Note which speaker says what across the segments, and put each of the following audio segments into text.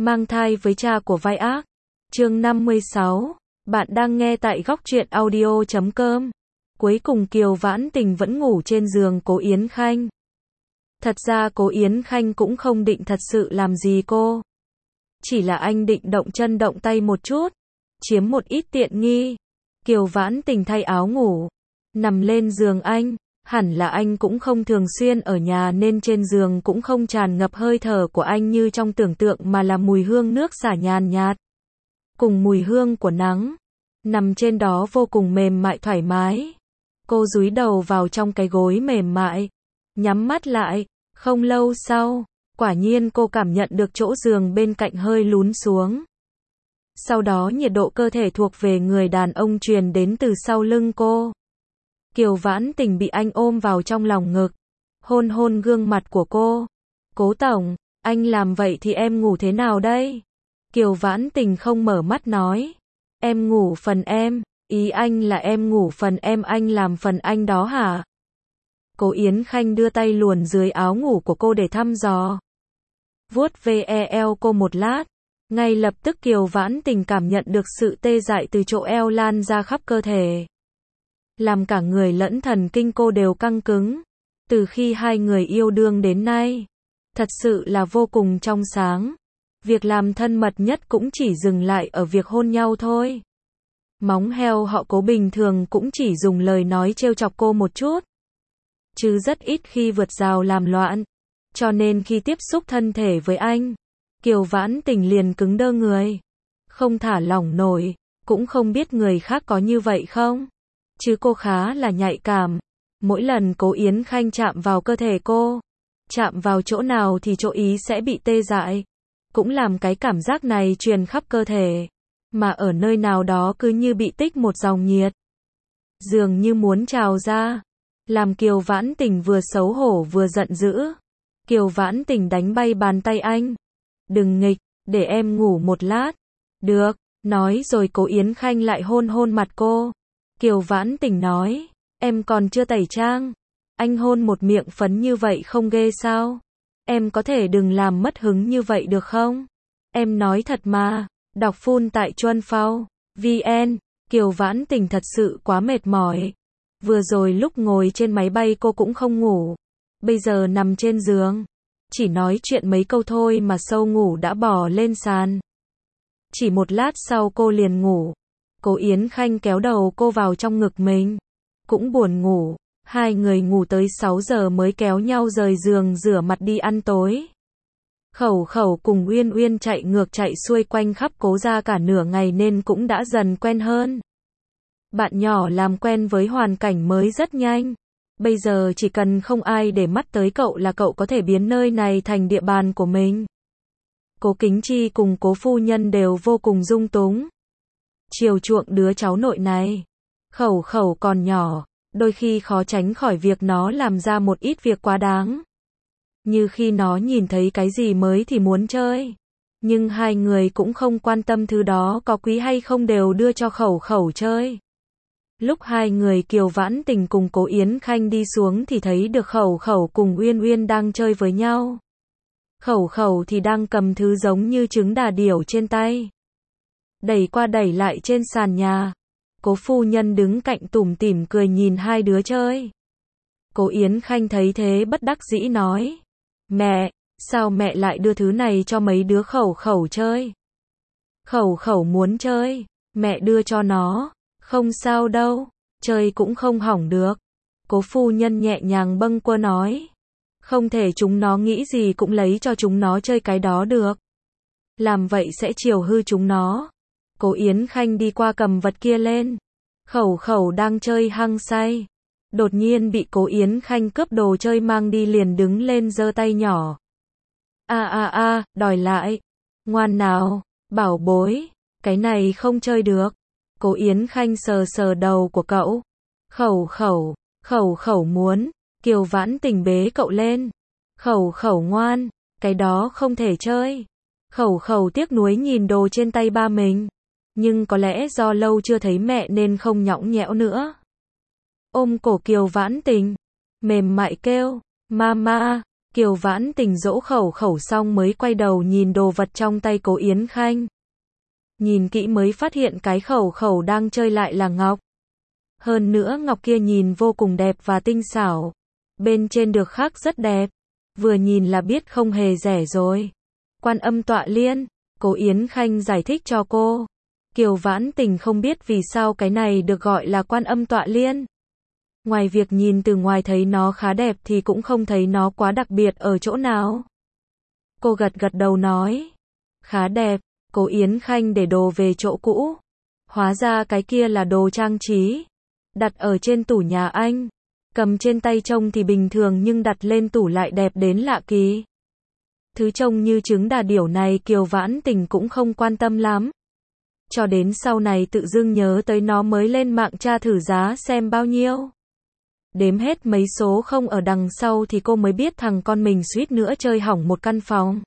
Speaker 1: Mang thai với cha của vai ác. Chương 56. Bạn đang nghe tại góc truyện audio.com. Cuối cùng Kiều Vãn Tình vẫn ngủ trên giường Cố Yến Khanh. Thật ra Cố Yến Khanh cũng không định thật sự làm gì cô. Chỉ là anh định động chân động tay một chút, chiếm một ít tiện nghi. Kiều Vãn Tình thay áo ngủ, nằm lên giường anh. Hẳn là anh cũng không thường xuyên ở nhà nên trên giường cũng không tràn ngập hơi thở của anh như trong tưởng tượng mà là mùi hương nước xả nhàn nhạt. Cùng mùi hương của nắng. Nằm trên đó vô cùng mềm mại thoải mái. Cô dúi đầu vào trong cái gối mềm mại. Nhắm mắt lại. Không lâu sau, quả nhiên cô cảm nhận được chỗ giường bên cạnh hơi lún xuống. Sau đó nhiệt độ cơ thể thuộc về người đàn ông truyền đến từ sau lưng cô. Kiều Vãn Tình bị anh ôm vào trong lòng ngực, hôn hôn gương mặt của cô. Cố tổng, anh làm vậy thì em ngủ thế nào đây? Kiều Vãn Tình không mở mắt nói. Em ngủ phần em, ý anh là em ngủ phần em, anh làm phần anh đó hả? Cố Yến Khanh đưa tay luồn dưới áo ngủ của cô để thăm dò. Vuốt ve eo cô một lát. Ngay lập tức Kiều Vãn Tình cảm nhận được sự tê dại từ chỗ eo lan ra khắp cơ thể. Làm cả người lẫn thần kinh cô đều căng cứng. Từ khi hai người yêu đương đến nay, thật sự là vô cùng trong sáng. Việc làm thân mật nhất cũng chỉ dừng lại ở việc hôn nhau thôi. Móng heo họ Cố bình thường cũng chỉ dùng lời nói trêu chọc cô một chút, chứ rất ít khi vượt rào làm loạn. Cho nên khi tiếp xúc thân thể với anh, Kiều Vãn Tình liền cứng đơ người, không thả lỏng nổi. Cũng không biết người khác có như vậy không, chứ cô khá là nhạy cảm. Mỗi lần Cố Yến Khanh chạm vào cơ thể cô, chạm vào chỗ nào thì chỗ ý sẽ bị tê dại. Cũng làm cái cảm giác này truyền khắp cơ thể, mà ở nơi nào đó cứ như bị tích một dòng nhiệt, dường như muốn trào ra, làm Kiều Vãn Tình vừa xấu hổ vừa giận dữ. Kiều Vãn Tình đánh bay bàn tay anh. Đừng nghịch, để em ngủ một lát. Được, nói rồi Cố Yến Khanh lại hôn hôn mặt cô. Kiều Vãn Tình nói, em còn chưa tẩy trang. Anh hôn một miệng phấn như vậy không ghê sao? Em có thể đừng làm mất hứng như vậy được không? Em nói thật mà. Đọc full tại Chuân Phao VN. Kiều Vãn Tình thật sự quá mệt mỏi. Vừa rồi lúc ngồi trên máy bay cô cũng không ngủ. Bây giờ nằm trên giường, chỉ nói chuyện mấy câu thôi mà sâu ngủ đã bò lên sàn. Chỉ một lát sau cô liền ngủ. Cố Yến Khanh kéo đầu cô vào trong ngực mình, cũng buồn ngủ. Hai người ngủ tới 6 giờ mới kéo nhau rời giường rửa mặt đi ăn tối. Khẩu Khẩu cùng Uyên Uyên chạy ngược chạy xuôi quanh khắp Cố gia cả nửa ngày nên cũng đã dần quen hơn. Bạn nhỏ làm quen với hoàn cảnh mới rất nhanh. Bây giờ chỉ cần không ai để mắt tới cậu là cậu có thể biến nơi này thành địa bàn của mình. Cố Kính Chi cùng Cố phu nhân đều vô cùng dung túng, chiều chuộng đứa cháu nội này. Khẩu Khẩu còn nhỏ, đôi khi khó tránh khỏi việc nó làm ra một ít việc quá đáng. Như khi nó nhìn thấy cái gì mới thì muốn chơi. Nhưng hai người cũng không quan tâm thứ đó có quý hay không, đều đưa cho Khẩu Khẩu chơi. Lúc hai người Kiều Vãn Tình cùng Cố Yến Khanh đi xuống thì thấy được Khẩu Khẩu cùng Uyên Uyên đang chơi với nhau. Khẩu Khẩu thì đang cầm thứ giống như trứng đà điểu trên tay, đẩy qua đẩy lại trên sàn nhà. Cố phu nhân đứng cạnh tủm tỉm cười nhìn hai đứa chơi. Cố Yến Khanh thấy thế bất đắc dĩ nói, mẹ, sao mẹ lại đưa thứ này cho mấy đứa Khẩu Khẩu chơi? Khẩu Khẩu muốn chơi, mẹ đưa cho nó. Không sao đâu, chơi cũng không hỏng được. Cố phu nhân nhẹ nhàng bâng quơ nói, không thể chúng nó nghĩ gì cũng lấy cho chúng nó chơi cái đó được. Làm vậy sẽ chiều hư chúng nó. Cố Yến Khanh đi qua cầm vật kia lên. Khẩu Khẩu đang chơi hăng say, đột nhiên bị Cố Yến Khanh cướp đồ chơi mang đi, liền đứng lên giơ tay nhỏ. Đòi lại. Ngoan nào, bảo bối, cái này không chơi được. Cố Yến Khanh sờ sờ đầu của cậu. Khẩu Khẩu muốn. Kiều Vãn Tình bế cậu lên. Khẩu Khẩu ngoan, cái đó không thể chơi. Khẩu Khẩu tiếc nuối nhìn đồ trên tay ba mình, nhưng có lẽ do lâu chưa thấy mẹ nên không nhõng nhẽo nữa. Ôm cổ Kiều Vãn Tình, mềm mại kêu, mama, Kiều Vãn Tình dỗ Khẩu Khẩu xong mới quay đầu nhìn đồ vật trong tay Cố Yến Khanh. Nhìn kỹ mới phát hiện cái Khẩu Khẩu đang chơi lại là ngọc. Hơn nữa ngọc kia nhìn vô cùng đẹp và tinh xảo. Bên trên được khắc rất đẹp. Vừa nhìn là biết không hề rẻ rồi. Quan Âm Tọa Liên, Cố Yến Khanh giải thích cho cô. Kiều Vãn Tình không biết vì sao cái này được gọi là Quan Âm Tọa Liên. Ngoài việc nhìn từ ngoài thấy nó khá đẹp thì cũng không thấy nó quá đặc biệt ở chỗ nào. Cô gật gật đầu nói. Khá đẹp. Cố Yến Khanh để đồ về chỗ cũ. Hóa ra cái kia là đồ trang trí. Đặt ở trên tủ nhà anh. Cầm trên tay trông thì bình thường nhưng đặt lên tủ lại đẹp đến lạ kỳ. Thứ trông như trứng đà điểu này Kiều Vãn Tình cũng không quan tâm lắm. Cho đến sau này tự dưng nhớ tới nó mới lên mạng tra thử giá xem bao nhiêu. Đếm hết mấy số không ở đằng sau thì cô mới biết thằng con mình suýt nữa chơi hỏng một căn phòng.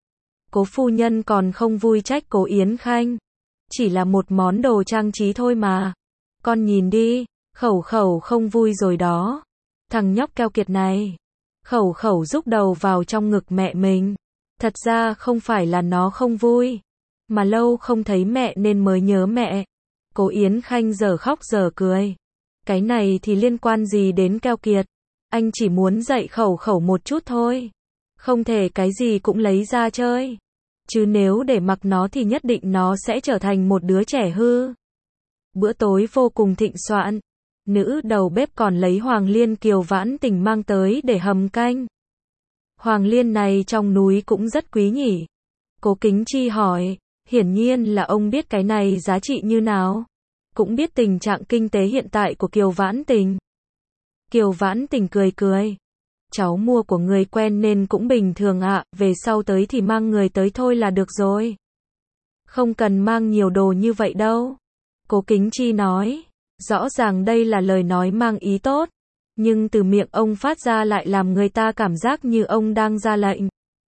Speaker 1: Cố phu nhân còn không vui trách Cố Yến Khanh. Chỉ là một món đồ trang trí thôi mà. Con nhìn đi, Khẩu Khẩu không vui rồi đó. Thằng nhóc keo kiệt này. Khẩu Khẩu rúc đầu vào trong ngực mẹ mình. Thật ra không phải là nó không vui. Mà lâu không thấy mẹ nên mới nhớ mẹ. Cố Yến Khanh giờ khóc giờ cười. Cái này thì liên quan gì đến keo kiệt. Anh chỉ muốn dạy Khẩu Khẩu một chút thôi. Không thể cái gì cũng lấy ra chơi. Chứ nếu để mặc nó thì nhất định nó sẽ trở thành một đứa trẻ hư. Bữa tối vô cùng thịnh soạn. Nữ đầu bếp còn lấy hoàng liên Kiều Vãn Tình mang tới để hầm canh. Hoàng liên này trong núi cũng rất quý nhỉ. Cố Kính Chi hỏi. Hiển nhiên là ông biết cái này giá trị như nào. Cũng biết tình trạng kinh tế hiện tại của Kiều Vãn Tình. Kiều Vãn Tình cười cười. Cháu mua của người quen nên cũng bình thường ạ, về sau tới thì mang người tới thôi là được rồi. Không cần mang nhiều đồ như vậy đâu. Cố Kính Chi nói. Rõ ràng đây là lời nói mang ý tốt. Nhưng từ miệng ông phát ra lại làm người ta cảm giác như ông đang ra lệnh.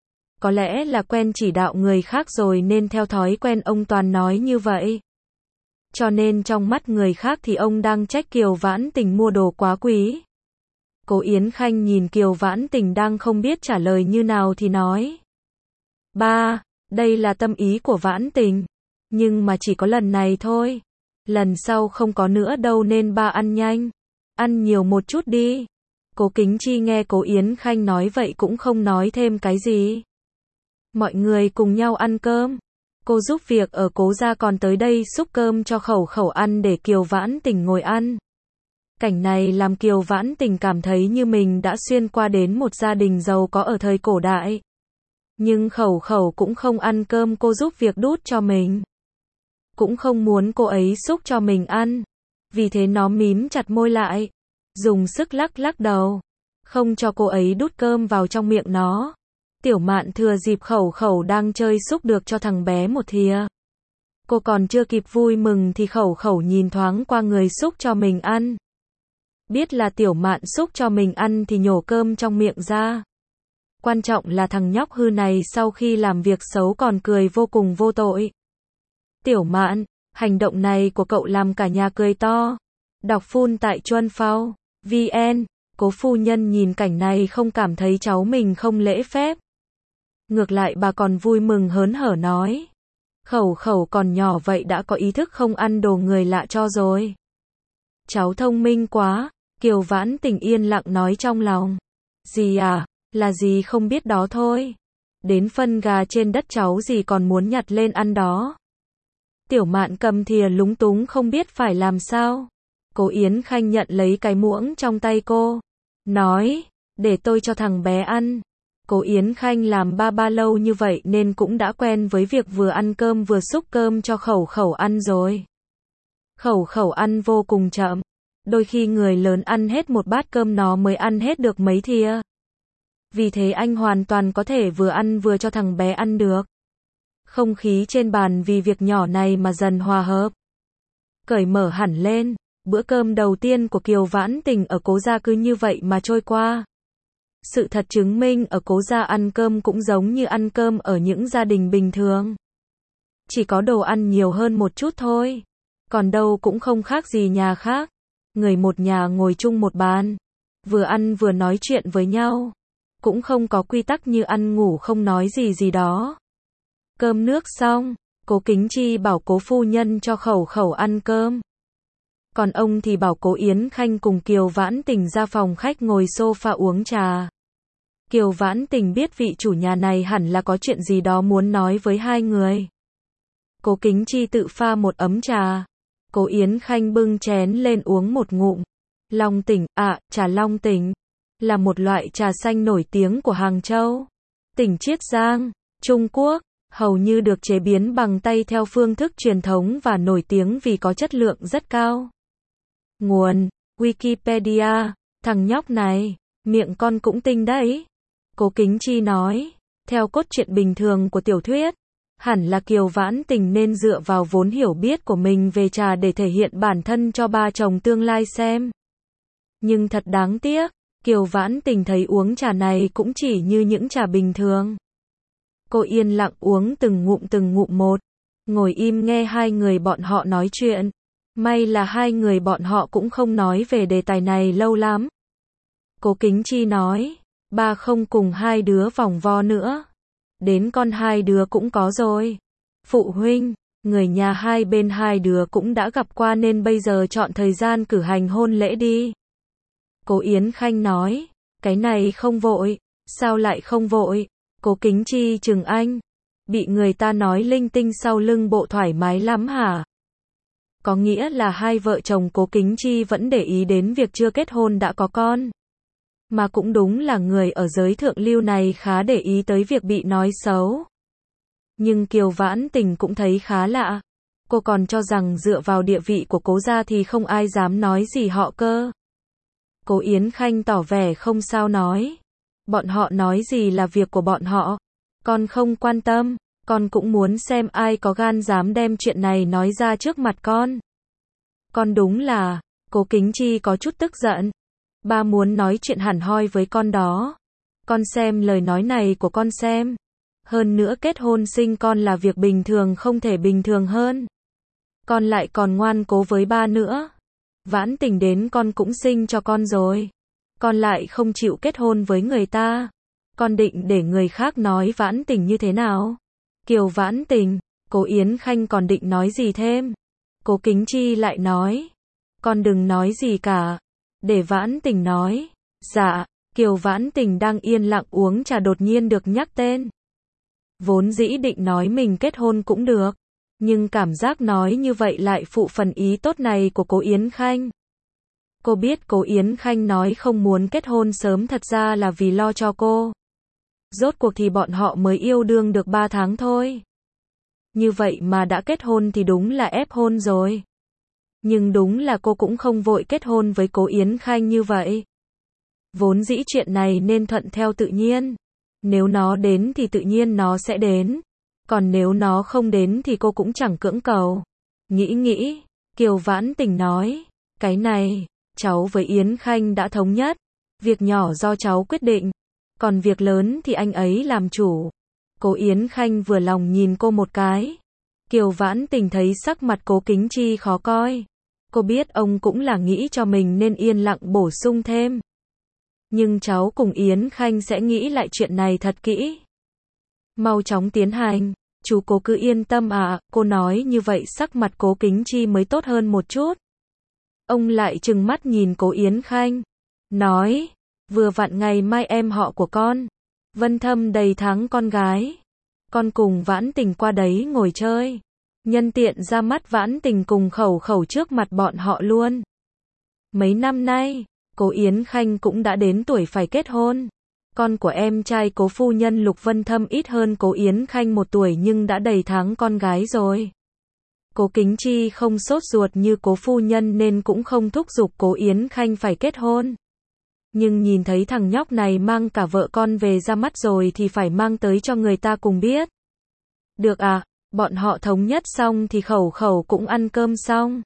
Speaker 1: Có lẽ là quen chỉ đạo người khác rồi nên theo thói quen ông toàn nói như vậy. Cho nên trong mắt người khác thì ông đang trách Kiều Vãn Tình mua đồ quá quý. Cố Yến Khanh nhìn Kiều Vãn Tình đang không biết trả lời như nào thì nói. Ba, đây là tâm ý của Vãn Tình. Nhưng mà chỉ có lần này thôi. Lần sau không có nữa đâu nên ba ăn nhanh. Ăn nhiều một chút đi. Cố Kính Chi nghe Cố Yến Khanh nói vậy cũng không nói thêm cái gì. Mọi người cùng nhau ăn cơm. Cô giúp việc ở Cố gia còn tới đây xúc cơm cho Khẩu Khẩu ăn để Kiều Vãn Tình ngồi ăn. Cảnh này làm Kiều Vãn Tình cảm thấy như mình đã xuyên qua đến một gia đình giàu có ở thời cổ đại. Nhưng Khẩu Khẩu cũng không ăn cơm cô giúp việc đút cho mình. Cũng không muốn cô ấy xúc cho mình ăn. Vì thế nó mím chặt môi lại. Dùng sức lắc lắc đầu. Không cho cô ấy đút cơm vào trong miệng nó. Tiểu Mạn thừa dịp Khẩu Khẩu đang chơi xúc được cho thằng bé một thìa. Cô còn chưa kịp vui mừng thì Khẩu Khẩu nhìn thoáng qua người xúc cho mình ăn. Biết là Tiểu Mạn xúc cho mình ăn thì nhổ cơm trong miệng ra. Quan trọng là thằng nhóc hư này sau khi làm việc xấu còn cười vô cùng vô tội. Tiểu Mạn, hành động này của cậu làm cả nhà cười to. Đọc phun tại Chuân Phao, VN, Cố phu nhân nhìn cảnh này không cảm thấy cháu mình không lễ phép. Ngược lại bà còn vui mừng hớn hở nói. Khẩu Khẩu còn nhỏ vậy đã có ý thức không ăn đồ người lạ cho rồi. Cháu thông minh quá, Kiều Vãn Tình yên lặng nói trong lòng. Dì à, là dì không biết đó thôi. Đến phân gà trên đất cháu dì còn muốn nhặt lên ăn đó. Tiểu Mạn cầm thìa lúng túng không biết phải làm sao. Cố Yến Khanh nhận lấy cái muỗng trong tay cô. Nói, để tôi cho thằng bé ăn. Cố Yến Khanh làm ba lâu như vậy nên cũng đã quen với việc vừa ăn cơm vừa xúc cơm cho Khẩu Khẩu ăn rồi. Khẩu Khẩu ăn vô cùng chậm. Đôi khi người lớn ăn hết một bát cơm nó mới ăn hết được mấy thìa. Vì thế anh hoàn toàn có thể vừa ăn vừa cho thằng bé ăn được. Không khí trên bàn vì việc nhỏ này mà dần hòa hợp. Cởi mở hẳn lên. Bữa cơm đầu tiên của Kiều Vãn Tình ở Cố gia cứ như vậy mà trôi qua. Sự thật chứng minh ở Cố gia ăn cơm cũng giống như ăn cơm ở những gia đình bình thường. Chỉ có đồ ăn nhiều hơn một chút thôi. Còn đâu cũng không khác gì nhà khác. Người một nhà ngồi chung một bàn. Vừa ăn vừa nói chuyện với nhau. cũng không có quy tắc như ăn ngủ không nói gì gì đó. Cơm nước xong, Cố Kính Chi bảo Cố phu nhân cho Khẩu Khẩu ăn cơm. Còn ông thì bảo Cố Yến Khanh cùng Kiều Vãn Tình ra phòng khách ngồi sofa uống trà. Kiều Vãn Tình biết vị chủ nhà này hẳn là có chuyện gì đó muốn nói với hai người. Cố Kính Chi tự pha một ấm trà. Cố Yến Khanh bưng chén lên uống một ngụm. Long Tỉnh, trà Long Tỉnh là một loại trà xanh nổi tiếng của Hàng Châu, tỉnh Chiết Giang, Trung Quốc, hầu như được chế biến bằng tay theo phương thức truyền thống và nổi tiếng vì có chất lượng rất cao. Nguồn: Wikipedia. Thằng nhóc này, miệng con cũng tinh đấy. Cố Kính Chi nói, theo cốt truyện bình thường của tiểu thuyết, hẳn là Kiều Vãn Tình nên dựa vào vốn hiểu biết của mình về trà để thể hiện bản thân cho ba chồng tương lai xem. Nhưng thật đáng tiếc, Kiều Vãn Tình thấy uống trà này cũng chỉ như những trà bình thường. Cô yên lặng uống từng ngụm một, ngồi im nghe hai người bọn họ nói chuyện. May là hai người bọn họ cũng không nói về đề tài này lâu lắm. Cố Kính Chi nói, ba không cùng hai đứa vòng vo nữa. Đến con hai đứa cũng có rồi. Phụ huynh, người nhà hai bên hai đứa cũng đã gặp qua nên bây giờ chọn thời gian cử hành hôn lễ đi. Cố Yến Khanh nói, cái này không vội. Sao lại không vội? Cố Kính Chi chừng anh. Bị người ta nói linh tinh sau lưng bộ thoải mái lắm hả? Có nghĩa là hai vợ chồng Cố Kính Chi vẫn để ý đến việc chưa kết hôn đã có con. Mà cũng đúng là người ở giới thượng lưu này khá để ý tới việc bị nói xấu. Nhưng Kiều Vãn Tình cũng thấy khá lạ. Cô còn cho rằng dựa vào địa vị của Cố gia thì không ai dám nói gì họ cơ. Cố Yến Khanh tỏ vẻ không sao nói. Bọn họ nói gì là việc của bọn họ. Con không quan tâm. Con cũng muốn xem ai có gan dám đem chuyện này nói ra trước mặt con. Con đúng là, Cố Kính Chi có chút tức giận. Ba muốn nói chuyện hẳn hoi với con đó. Con xem lời nói này của con xem. Hơn nữa kết hôn sinh con là việc bình thường không thể bình thường hơn. Con lại còn ngoan cố với ba nữa. Vãn Tình đến con cũng sinh cho con rồi. Con lại không chịu kết hôn với người ta. Con định để người khác nói Vãn Tình như thế nào? Kiều Vãn Tình, Cố Yến Khanh còn định nói gì thêm. Cố Kính Chi lại nói, con đừng nói gì cả, để Vãn Tình nói. Dạ, Kiều Vãn Tình đang yên lặng uống trà đột nhiên được nhắc tên. Vốn dĩ định nói mình kết hôn cũng được, nhưng cảm giác nói như vậy lại phụ phần ý tốt này của Cố Yến Khanh. Cô biết Cố Yến Khanh nói không muốn kết hôn sớm thật ra là vì lo cho cô. Rốt cuộc thì bọn họ mới yêu đương được 3 tháng thôi. Như vậy mà đã kết hôn thì đúng là ép hôn rồi. Nhưng đúng là cô cũng không vội kết hôn với Cố Yến Khanh như vậy. Vốn dĩ chuyện này nên thuận theo tự nhiên. Nếu nó đến thì tự nhiên nó sẽ đến. Còn nếu nó không đến thì cô cũng chẳng cưỡng cầu. Nghĩ, Kiều Vãn Tình nói, cái này, cháu với Yến Khanh đã thống nhất. Việc nhỏ do cháu quyết định. Còn việc lớn thì anh ấy làm chủ. Cố Yến Khanh vừa lòng nhìn cô một cái. Kiều Vãn Tình thấy sắc mặt Cố Kính Chi khó coi. Cô biết ông cũng là nghĩ cho mình nên yên lặng bổ sung thêm. Nhưng cháu cùng Yến Khanh sẽ nghĩ lại chuyện này thật kỹ. Mau chóng tiến hành. Chú Cố cứ yên tâm ạ. Cô nói như vậy sắc mặt Cố Kính Chi mới tốt hơn một chút. Ông lại trừng mắt nhìn Cố Yến Khanh. Nói, vừa vặn ngày mai em họ của con, Vân Thâm đầy tháng con gái. Con cùng Vãn Tình qua đấy ngồi chơi. Nhân tiện ra mắt Vãn Tình cùng Khẩu Khẩu trước mặt bọn họ luôn. Mấy năm nay, Cố Yến Khanh cũng đã đến tuổi phải kết hôn. Con của em trai Cố phu nhân Lục Vân Thâm ít hơn Cố Yến Khanh 1 tuổi nhưng đã đầy tháng con gái rồi. Cố Kính Chi không sốt ruột như Cố phu nhân nên cũng không thúc giục Cố Yến Khanh phải kết hôn. Nhưng nhìn thấy thằng nhóc này mang cả vợ con về ra mắt rồi thì phải mang tới cho người ta cùng biết. Được à, bọn họ thống nhất xong thì Khẩu Khẩu cũng ăn cơm xong.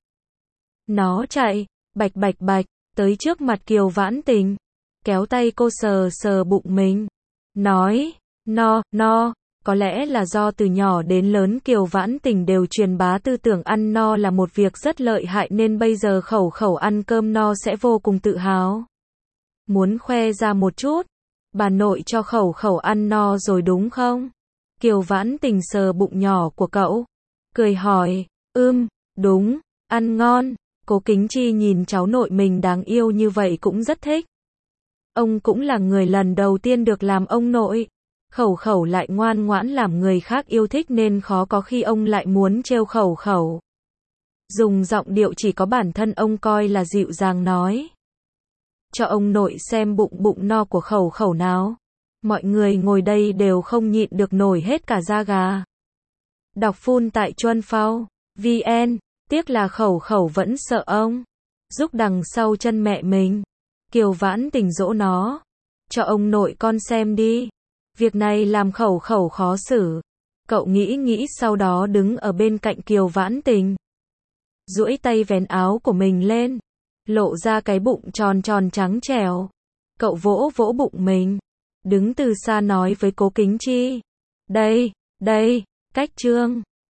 Speaker 1: Nó chạy, bạch, tới trước mặt Kiều Vãn Tình. Kéo tay cô sờ sờ bụng mình. Nói, no, có lẽ là do từ nhỏ đến lớn Kiều Vãn Tình đều truyền bá tư tưởng ăn no là một việc rất lợi hại nên bây giờ Khẩu Khẩu ăn cơm no sẽ vô cùng tự hào. Muốn khoe ra một chút. Bà nội cho Khẩu Khẩu ăn no rồi đúng không? Kiều Vãn Tình sờ bụng nhỏ của cậu, cười hỏi, đúng, ăn ngon. Cố Kính Chi nhìn cháu nội mình đáng yêu như vậy cũng rất thích. Ông cũng là người lần đầu tiên được làm ông nội. Khẩu Khẩu lại ngoan ngoãn làm người khác yêu thích nên khó có khi ông lại muốn trêu Khẩu Khẩu. Dùng giọng điệu chỉ có bản thân ông coi là dịu dàng nói. Cho ông nội xem bụng bụng no của Khẩu Khẩu nào. Mọi người ngồi đây đều không nhịn được nổi hết cả da gà. Đọc full tại Chuan Phao VN. Tiếc là Khẩu Khẩu vẫn sợ ông. Rúc đằng sau chân mẹ mình. Kiều Vãn Tình dỗ nó. Cho ông nội con xem đi. Việc này làm Khẩu Khẩu khó xử. Cậu nghĩ sau đó đứng ở bên cạnh Kiều Vãn Tình. Duỗi tay vén áo của mình lên. Lộ ra cái bụng tròn tròn trắng trẻo. Cậu vỗ vỗ bụng mình. Đứng từ xa nói với Cố Kính Chi. Đây, cách trương.